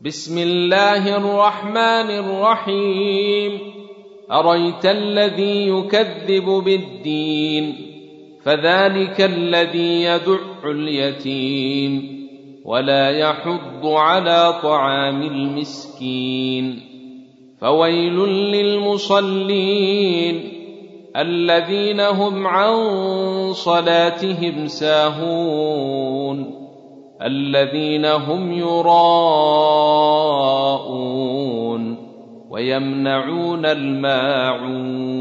بسم الله الرحمن الرحيم. أرأيت الذي يكذب بالدين فذلك الذي يدع اليتيم ولا يحض على طعام المسكين. فويل للمصلين الذين هم عن صلاتهم ساهون الذين هم يراءون ويمنعون الماعون.